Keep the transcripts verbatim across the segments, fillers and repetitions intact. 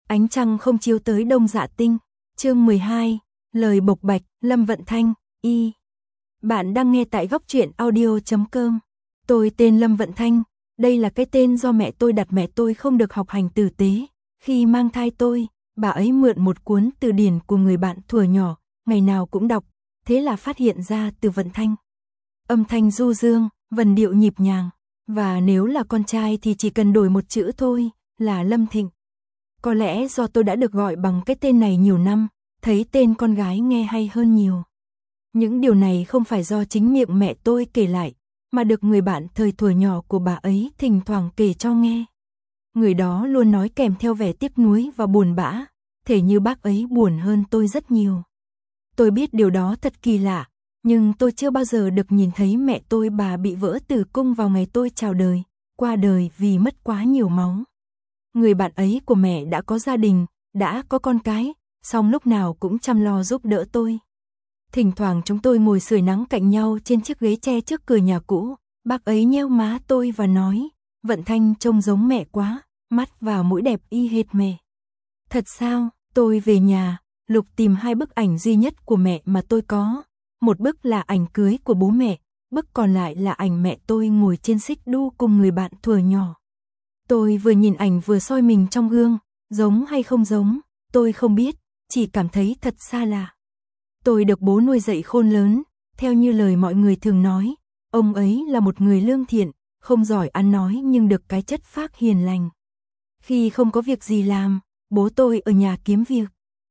Ánh trăng không chiếu tới Đông Dạ Tinh. Chương mười hai, lời bộc bạch, Lâm Vận Thanh, y. Bạn đang nghe tại góc truyện audio chấm com. Tôi tên Lâm Vận Thanh, đây là cái tên do mẹ tôi đặt. Mẹ tôi không được học hành tử tế. Khi mang thai tôi, bà ấy mượn một cuốn từ điển của người bạn thuở nhỏ, ngày nào cũng đọc, thế là phát hiện ra từ Vận Thanh. Âm thanh du dương, vần điệu nhịp nhàng, và nếu là con trai thì chỉ cần đổi một chữ thôi, là Lâm Thịnh. Có lẽ do tôi đã được gọi bằng cái tên này nhiều năm, thấy tên con gái nghe hay hơn nhiều. Những điều này không phải do chính miệng mẹ tôi kể lại, mà được người bạn thời thuở nhỏ của bà ấy thỉnh thoảng kể cho nghe. Người đó luôn nói kèm theo vẻ tiếc nuối và buồn bã, thể như bác ấy buồn hơn tôi rất nhiều. Tôi biết điều đó thật kỳ lạ, nhưng tôi chưa bao giờ được nhìn thấy mẹ tôi bà bị vỡ tử cung vào ngày tôi chào đời, qua đời vì mất quá nhiều máu. Người bạn ấy của mẹ đã có gia đình, đã có con cái, song lúc nào cũng chăm lo giúp đỡ tôi. Thỉnh thoảng chúng tôi ngồi sưởi nắng cạnh nhau trên chiếc ghế tre trước cửa nhà cũ, bác ấy nheo má tôi và nói, Vận Thanh trông giống mẹ quá, mắt và mũi đẹp y hệt mẹ. Thật sao? Tôi về nhà, lục tìm hai bức ảnh duy nhất của mẹ mà tôi có. Một bức là ảnh cưới của bố mẹ, bức còn lại là ảnh mẹ tôi ngồi trên xích đu cùng người bạn thuở nhỏ. Tôi vừa nhìn ảnh vừa soi mình trong gương, giống hay không giống, tôi không biết, chỉ cảm thấy thật xa lạ. Tôi được bố nuôi dạy khôn lớn, theo như lời mọi người thường nói, ông ấy là một người lương thiện, không giỏi ăn nói nhưng được cái chất phác hiền lành. Khi không có việc gì làm, bố tôi ở nhà kiếm việc.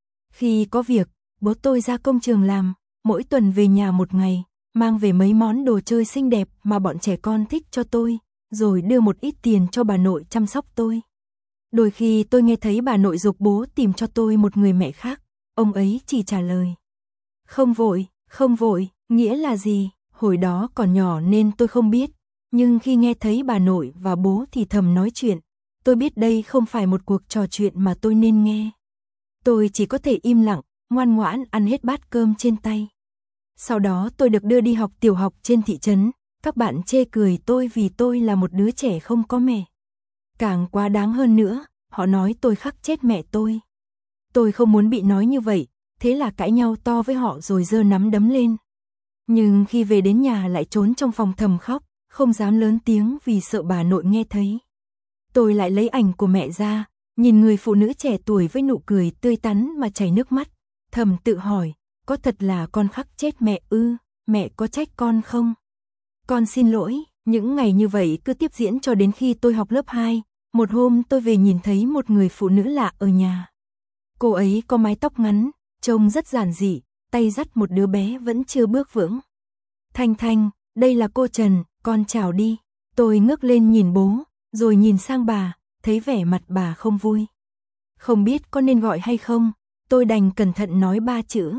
Khi có việc, bố tôi ra công trường làm, mỗi tuần về nhà một ngày, mang về mấy món đồ chơi xinh đẹp mà bọn trẻ con thích cho tôi, rồi đưa một ít tiền cho bà nội chăm sóc tôi. Đôi khi tôi nghe thấy bà nội giục bố tìm cho tôi một người mẹ khác, ông ấy chỉ trả lời. Không vội, không vội, nghĩa là gì? Hồi đó còn nhỏ nên tôi không biết, nhưng khi nghe thấy bà nội và bố thì thầm nói chuyện, tôi biết đây không phải một cuộc trò chuyện mà tôi nên nghe. Tôi chỉ có thể im lặng, ngoan ngoãn ăn hết bát cơm trên tay. Sau đó tôi được đưa đi học tiểu học trên thị trấn, các bạn chê cười tôi vì tôi là một đứa trẻ không có mẹ. Càng quá đáng hơn nữa, họ nói tôi khắc chết mẹ tôi. Tôi không muốn bị nói như vậy, thế là cãi nhau to với họ rồi giơ nắm đấm lên. Nhưng khi về đến nhà lại trốn trong phòng thầm khóc, không dám lớn tiếng vì sợ bà nội nghe thấy. Tôi lại lấy ảnh của mẹ ra, nhìn người phụ nữ trẻ tuổi với nụ cười tươi tắn mà chảy nước mắt, thầm tự hỏi, có thật là con khắc chết mẹ ư, mẹ có trách con không? Con xin lỗi. Những ngày như vậy cứ tiếp diễn cho đến khi tôi học lớp hai, một hôm tôi về nhìn thấy một người phụ nữ lạ ở nhà. Cô ấy có mái tóc ngắn, trông rất giản dị, tay dắt một đứa bé vẫn chưa bước vững. Thanh Thanh, đây là cô Trần, con chào đi. Tôi ngước lên nhìn bố, rồi nhìn sang bà, thấy vẻ mặt bà không vui. Không biết có nên gọi hay không, tôi đành cẩn thận nói ba chữ.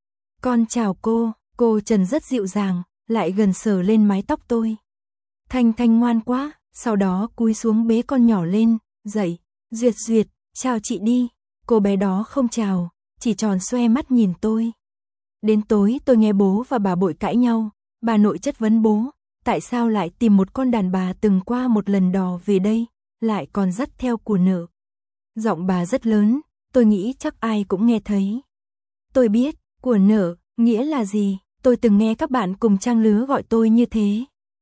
Con chào cô. Cô Trần rất dịu dàng, lại gần sờ lên mái tóc tôi. Thanh Thanh ngoan quá, sau đó cúi xuống bế con nhỏ lên, dậy, Duyệt Duyệt, chào chị đi. Cô bé đó không chào, chỉ tròn xoe mắt nhìn tôi. Đến tối tôi nghe bố và bà Bội cãi nhau, bà nội chất vấn bố, tại sao lại tìm một con đàn bà từng qua một lần đò về đây, lại còn dắt theo của nợ. Giọng bà rất lớn, tôi nghĩ chắc ai cũng nghe thấy. Tôi biết, của nợ, nghĩa là gì, tôi từng nghe các bạn cùng trang lứa gọi tôi như thế.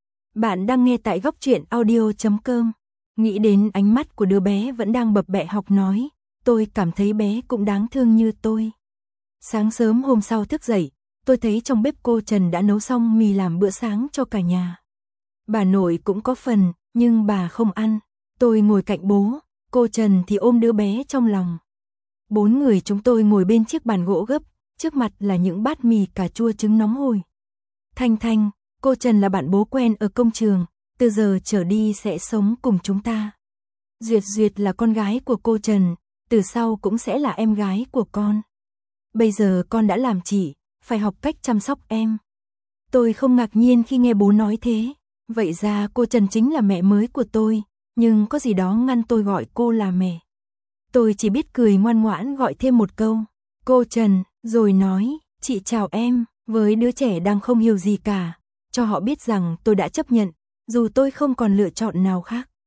Bạn đang nghe tại góc truyện audio chấm com. Nghĩ đến ánh mắt của đứa bé vẫn đang bập bẹ học nói, tôi cảm thấy bé cũng đáng thương như tôi. Sáng sớm hôm sau thức dậy, tôi thấy trong bếp cô Trần đã nấu xong mì làm bữa sáng cho cả nhà. Bà nội cũng có phần, nhưng bà không ăn. Tôi ngồi cạnh bố, cô Trần thì ôm đứa bé trong lòng. Bốn người chúng tôi ngồi bên chiếc bàn gỗ gấp, trước mặt là những bát mì cà chua trứng nóng hổi. Thanh Thanh, cô Trần là bạn bố quen ở công trường, từ giờ trở đi sẽ sống cùng chúng ta. Duyệt Duyệt là con gái của cô Trần, từ sau cũng sẽ là em gái của con. Bây giờ con đã làm chị, phải học cách chăm sóc em. Tôi không ngạc nhiên khi nghe bố nói thế, vậy ra cô Trần chính là mẹ mới của tôi, nhưng có gì đó ngăn tôi gọi cô là mẹ. Tôi chỉ biết cười ngoan ngoãn gọi thêm một câu, cô Trần, rồi nói, chị chào em, với đứa trẻ đang không hiểu gì cả, cho họ biết rằng tôi đã chấp nhận, dù tôi không còn lựa chọn nào khác.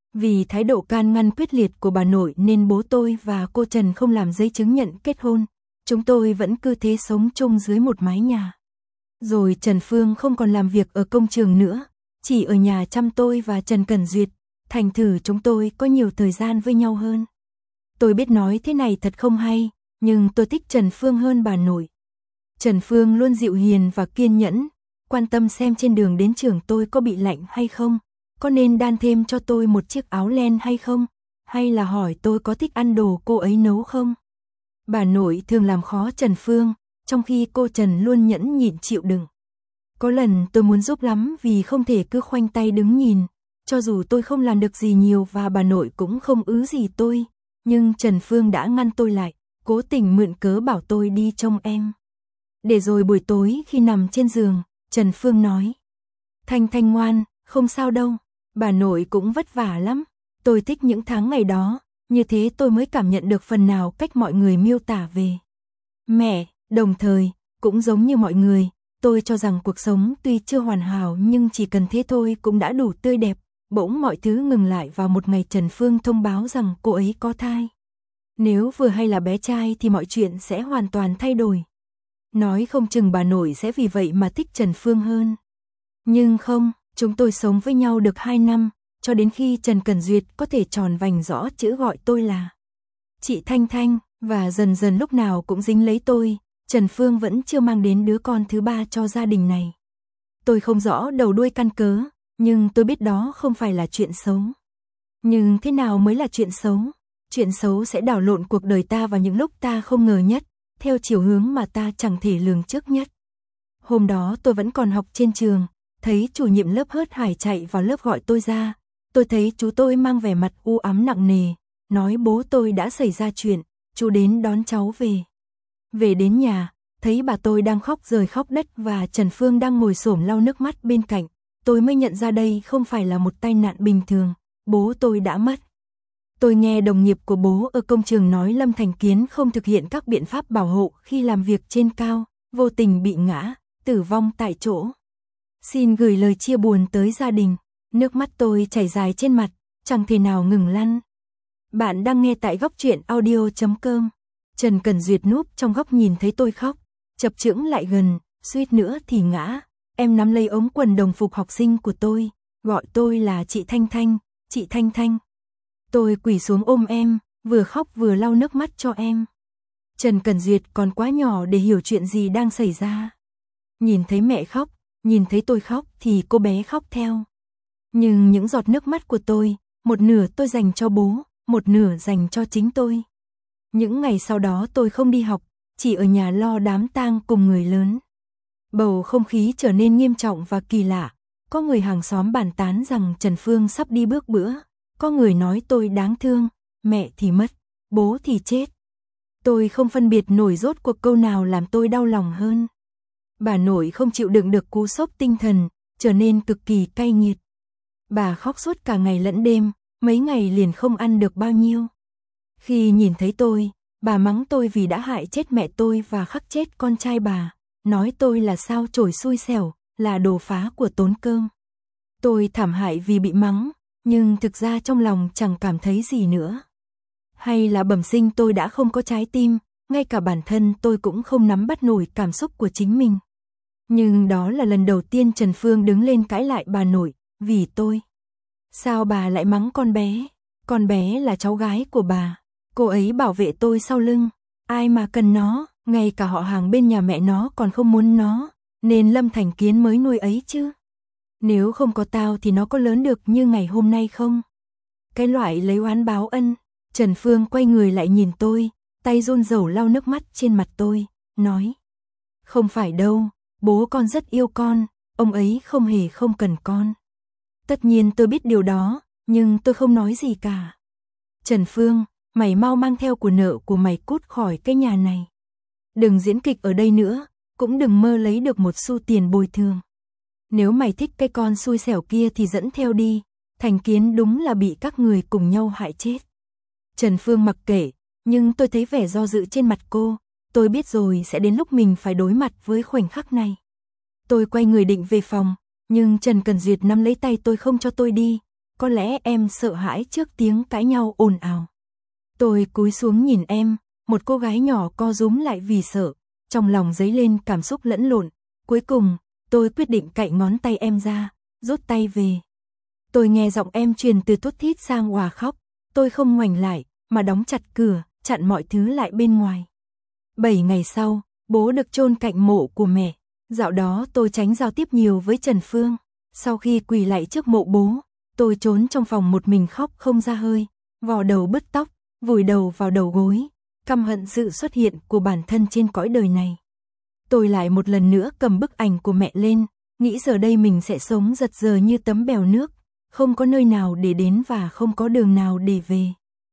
Vì thái độ can ngăn quyết liệt của bà nội nên bố tôi và cô Trần không làm giấy chứng nhận kết hôn. Chúng tôi vẫn cứ thế sống chung dưới một mái nhà. Rồi Trần Phương không còn làm việc ở công trường nữa, chỉ ở nhà chăm tôi và Trần Cẩn Duyệt, thành thử chúng tôi có nhiều thời gian với nhau hơn. Tôi biết nói thế này thật không hay, nhưng tôi thích Trần Phương hơn bà nội. Trần Phương luôn dịu hiền và kiên nhẫn, quan tâm xem trên đường đến trường tôi có bị lạnh hay không, có nên đan thêm cho tôi một chiếc áo len hay không, hay là hỏi tôi có thích ăn đồ cô ấy nấu không. Bà nội thường làm khó Trần Phương, trong khi cô Trần luôn nhẫn nhịn chịu đựng. Có lần tôi muốn giúp lắm vì không thể cứ khoanh tay đứng nhìn, cho dù tôi không làm được gì nhiều và bà nội cũng không ứ gì tôi, nhưng Trần Phương đã ngăn tôi lại, cố tình mượn cớ bảo tôi đi trông em. Để rồi buổi tối khi nằm trên giường, Trần Phương nói: Thanh Thanh ngoan, không sao đâu, bà nội cũng vất vả lắm. Tôi thích những tháng ngày đó, như thế tôi mới cảm nhận được phần nào cách mọi người miêu tả về mẹ. Đồng thời, cũng giống như mọi người, tôi cho rằng cuộc sống tuy chưa hoàn hảo nhưng chỉ cần thế thôi cũng đã đủ tươi đẹp. Bỗng mọi thứ ngừng lại vào một ngày Trần Phương thông báo rằng cô ấy có thai. Nếu vừa hay là bé trai thì mọi chuyện sẽ hoàn toàn thay đổi. Nói không chừng bà nội sẽ vì vậy mà thích Trần Phương hơn. Nhưng không, chúng tôi sống với nhau được hai năm, cho đến khi Trần Cẩn Duyệt có thể tròn vành rõ chữ gọi tôi là chị Thanh Thanh, và dần dần lúc nào cũng dính lấy tôi. Trần Phương vẫn chưa mang đến đứa con thứ ba cho gia đình này. Tôi không rõ đầu đuôi căn cớ, nhưng tôi biết đó không phải là chuyện xấu. Nhưng thế nào mới là chuyện xấu? Chuyện xấu sẽ đảo lộn cuộc đời ta vào những lúc ta không ngờ nhất, theo chiều hướng mà ta chẳng thể lường trước nhất. Hôm đó tôi vẫn còn học trên trường, thấy chủ nhiệm lớp hớt hải chạy vào lớp gọi tôi ra. Tôi thấy chú tôi mang vẻ mặt u ám nặng nề, nói bố tôi đã xảy ra chuyện, chú đến đón cháu về. Về đến nhà, thấy bà tôi đang khóc rời khóc đất và Trần Phương đang ngồi xổm lau nước mắt bên cạnh. Tôi mới nhận ra đây không phải là một tai nạn bình thường, bố tôi đã mất. Tôi nghe đồng nghiệp của bố ở công trường nói Lâm Thành Kiến không thực hiện các biện pháp bảo hộ khi làm việc trên cao, vô tình bị ngã, tử vong tại chỗ. Xin gửi lời chia buồn tới gia đình. Nước mắt tôi chảy dài trên mặt, chẳng thể nào ngừng lăn. Bạn đang nghe tại góc truyện audio chấm com. Trần Cẩn Duyệt núp trong góc nhìn thấy tôi khóc, chập chững lại gần, suýt nữa thì ngã. Em nắm lấy ống quần đồng phục học sinh của tôi, gọi tôi là chị Thanh Thanh, chị Thanh Thanh. Tôi quỳ xuống ôm em, vừa khóc vừa lau nước mắt cho em. Trần Cẩn Duyệt còn quá nhỏ để hiểu chuyện gì đang xảy ra. Nhìn thấy mẹ khóc, nhìn thấy tôi khóc thì cô bé khóc theo. Nhưng những giọt nước mắt của tôi, một nửa tôi dành cho bố, một nửa dành cho chính tôi. Những ngày sau đó tôi không đi học, chỉ ở nhà lo đám tang cùng người lớn. Bầu không khí trở nên nghiêm trọng và kỳ lạ. Có người hàng xóm bàn tán rằng Trần Phương sắp đi bước bữa. Có người nói tôi đáng thương, mẹ thì mất, bố thì chết. Tôi không phân biệt nổi rốt cuộc câu nào làm tôi đau lòng hơn. Bà nội không chịu đựng được cú sốc tinh thần, trở nên cực kỳ cay nghiệt. Bà khóc suốt cả ngày lẫn đêm, mấy ngày liền không ăn được bao nhiêu. Khi nhìn thấy tôi, bà mắng tôi vì đã hại chết mẹ tôi và khắc chết con trai bà, nói tôi là sao chổi xui xẻo, là đồ phá của tốn cơm. Tôi thảm hại vì bị mắng, nhưng thực ra trong lòng chẳng cảm thấy gì nữa. Hay là bẩm sinh tôi đã không có trái tim, ngay cả bản thân tôi cũng không nắm bắt nổi cảm xúc của chính mình. Nhưng đó là lần đầu tiên Trần Phương đứng lên cãi lại bà nội, vì tôi. Sao bà lại mắng con bé? Con bé là cháu gái của bà. Cô ấy bảo vệ tôi sau lưng. Ai mà cần nó, ngay cả họ hàng bên nhà mẹ nó còn không muốn nó, nên Lâm Thành Kiến mới nuôi ấy chứ. Nếu không có tao thì nó có lớn được như ngày hôm nay không? Cái loại lấy oán báo ân. Trần Phương quay người lại nhìn tôi, tay run rẩy lau nước mắt trên mặt tôi, nói: Không phải đâu, bố con rất yêu con, ông ấy không hề không cần con. Tất nhiên tôi biết điều đó, nhưng tôi không nói gì cả. Trần Phương, mày mau mang theo của nợ của mày cút khỏi cái nhà này. Đừng diễn kịch ở đây nữa, cũng đừng mơ lấy được một xu tiền bồi thường. Nếu mày thích cái con xui xẻo kia thì dẫn theo đi, Thành Kiến đúng là bị các người cùng nhau hại chết. Trần Phương mặc kệ, nhưng tôi thấy vẻ do dự trên mặt cô, tôi biết rồi sẽ đến lúc mình phải đối mặt với khoảnh khắc này. Tôi quay người định về phòng, nhưng Trần Cẩn Duyệt nắm lấy tay tôi không cho tôi đi, có lẽ em sợ hãi trước tiếng cãi nhau ồn ào. Tôi cúi xuống nhìn em, một cô gái nhỏ co rúm lại vì sợ, trong lòng dấy lên cảm xúc lẫn lộn. Cuối cùng, tôi quyết định cạy ngón tay em ra, rút tay về. Tôi nghe giọng em truyền từ thút thít sang òa khóc, tôi không ngoảnh lại, mà đóng chặt cửa, chặn mọi thứ lại bên ngoài. Bảy ngày sau, bố được chôn cạnh mộ của mẹ. Dạo đó tôi tránh giao tiếp nhiều với Trần Phương. Sau khi quỳ lạy trước mộ bố, tôi trốn trong phòng một mình khóc không ra hơi, vò đầu bứt tóc, vùi đầu vào đầu gối, căm hận sự xuất hiện của bản thân trên cõi đời này. Tôi lại một lần nữa cầm bức ảnh của mẹ lên, nghĩ giờ đây mình sẽ sống giật giờ như tấm bèo nước, không có nơi nào để đến và không có đường nào để về.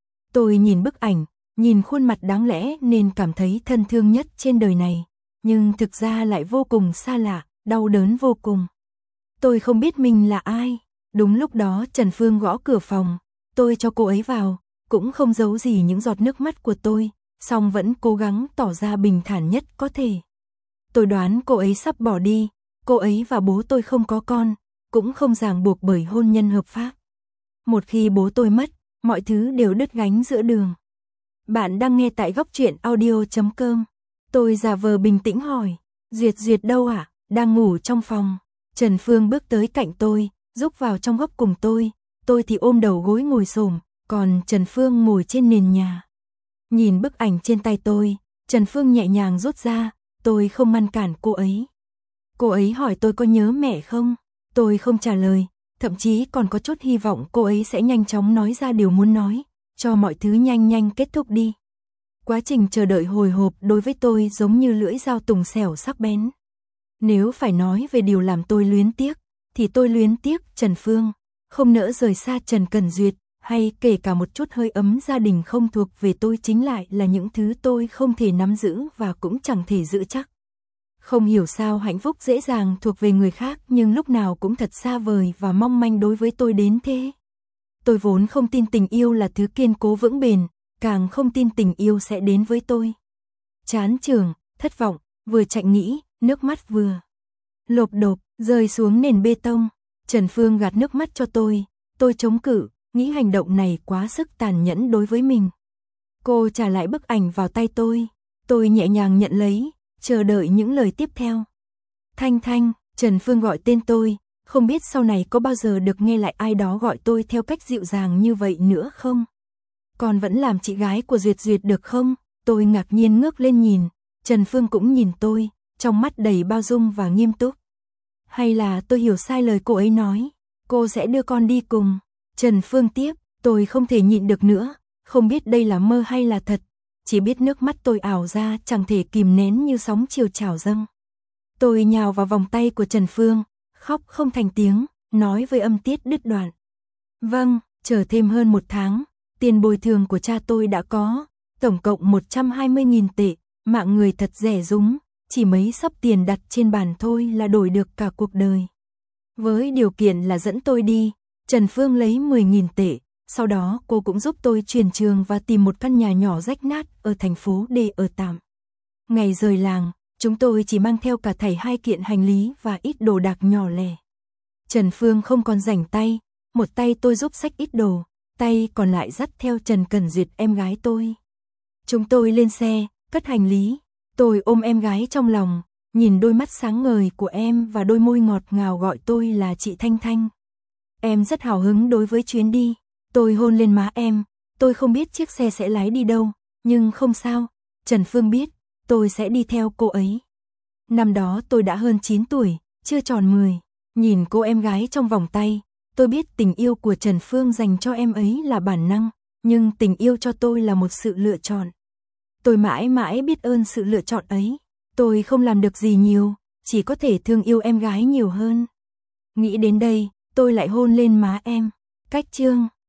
Tôi nhìn bức ảnh, nhìn khuôn mặt đáng lẽ nên cảm thấy thân thương nhất trên đời này, nhưng thực ra lại vô cùng xa lạ, đau đớn vô cùng. Tôi không biết mình là ai. Đúng lúc đó Trần Phương gõ cửa phòng, tôi cho cô ấy vào, cũng không giấu gì những giọt nước mắt của tôi, song vẫn cố gắng tỏ ra bình thản nhất có thể. Tôi đoán cô ấy sắp bỏ đi, cô ấy và bố tôi không có con, cũng không ràng buộc bởi hôn nhân hợp pháp. Một khi bố tôi mất, mọi thứ đều đứt gánh giữa đường. Bạn đang nghe tại góc truyện audio chấm com. Tôi giả vờ bình tĩnh hỏi, Duyệt Duyệt đâu ạ? À? Đang ngủ trong phòng. Trần Phương bước tới cạnh tôi, rúc vào trong góc cùng tôi, tôi thì ôm đầu gối ngồi xổm, còn Trần Phương ngồi trên nền nhà. Nhìn bức ảnh trên tay tôi, Trần Phương nhẹ nhàng rút ra, tôi không ngăn cản cô ấy. Cô ấy hỏi tôi có nhớ mẹ không? Tôi không trả lời, thậm chí còn có chút hy vọng cô ấy sẽ nhanh chóng nói ra điều muốn nói, cho mọi thứ nhanh nhanh kết thúc đi. Quá trình chờ đợi hồi hộp đối với tôi giống như lưỡi dao tùng xẻo sắc bén. Nếu phải nói về điều làm tôi luyến tiếc, thì tôi luyến tiếc Trần Phương, không nỡ rời xa Trần Cẩn Duyệt, hay kể cả một chút hơi ấm gia đình không thuộc về tôi chính lại là những thứ tôi không thể nắm giữ và cũng chẳng thể giữ chắc. Không hiểu sao hạnh phúc dễ dàng thuộc về người khác nhưng lúc nào cũng thật xa vời và mong manh đối với tôi đến thế. Tôi vốn không tin tình yêu là thứ kiên cố vững bền, càng không tin tình yêu sẽ đến với tôi. Chán chường, thất vọng, vừa chạy nghĩ, nước mắt vừa lộp độp rơi xuống nền bê tông. Trần Phương gạt nước mắt cho tôi, tôi chống cự, nghĩ hành động này quá sức tàn nhẫn đối với mình. Cô trả lại bức ảnh vào tay tôi, tôi nhẹ nhàng nhận lấy, chờ đợi những lời tiếp theo. Thanh Thanh, Trần Phương gọi tên tôi, không biết sau này có bao giờ được nghe lại ai đó gọi tôi theo cách dịu dàng như vậy nữa không? Còn vẫn làm chị gái của Duyệt Duyệt được không? Tôi ngạc nhiên ngước lên nhìn, Trần Phương cũng nhìn tôi, trong mắt đầy bao dung và nghiêm túc. Hay là tôi hiểu sai lời cô ấy nói, cô sẽ đưa con đi cùng. Trần Phương tiếp, tôi không thể nhịn được nữa, không biết đây là mơ hay là thật, chỉ biết nước mắt tôi ảo ra chẳng thể kìm nén như sóng chiều trào dâng. Tôi nhào vào vòng tay của Trần Phương, khóc không thành tiếng, nói với âm tiết đứt đoạn. Vâng, chờ thêm hơn một tháng, tiền bồi thường của cha tôi đã có, tổng cộng một trăm hai mươi nghìn tệ, mạng người thật rẻ rúng, chỉ mấy xấp tiền đặt trên bàn thôi là đổi được cả cuộc đời. Với điều kiện là dẫn tôi đi, Trần Phương lấy mười nghìn tệ, sau đó cô cũng giúp tôi chuyển trường và tìm một căn nhà nhỏ rách nát ở thành phố để ở tạm. Ngày rời làng, chúng tôi chỉ mang theo cả thảy hai kiện hành lý và ít đồ đạc nhỏ lẻ. Trần Phương không còn rảnh tay, một tay tôi giúp xách ít đồ, tay còn lại dắt theo Trần Cẩn Duyệt em gái tôi. Chúng tôi lên xe, cất hành lý, tôi ôm em gái trong lòng, nhìn đôi mắt sáng ngời của em và đôi môi ngọt ngào gọi tôi là chị Thanh Thanh. Em rất hào hứng đối với chuyến đi, tôi hôn lên má em, tôi không biết chiếc xe sẽ lái đi đâu, nhưng không sao, Trần Phương biết, tôi sẽ đi theo cô ấy. Năm đó tôi đã hơn chín tuổi, chưa tròn mười, nhìn cô em gái trong vòng tay, tôi biết tình yêu của Trần Phương dành cho em ấy là bản năng, nhưng tình yêu cho tôi là một sự lựa chọn. Tôi mãi mãi biết ơn sự lựa chọn ấy, tôi không làm được gì nhiều, chỉ có thể thương yêu em gái nhiều hơn. Nghĩ đến đây, tôi lại hôn lên má em. Cách chương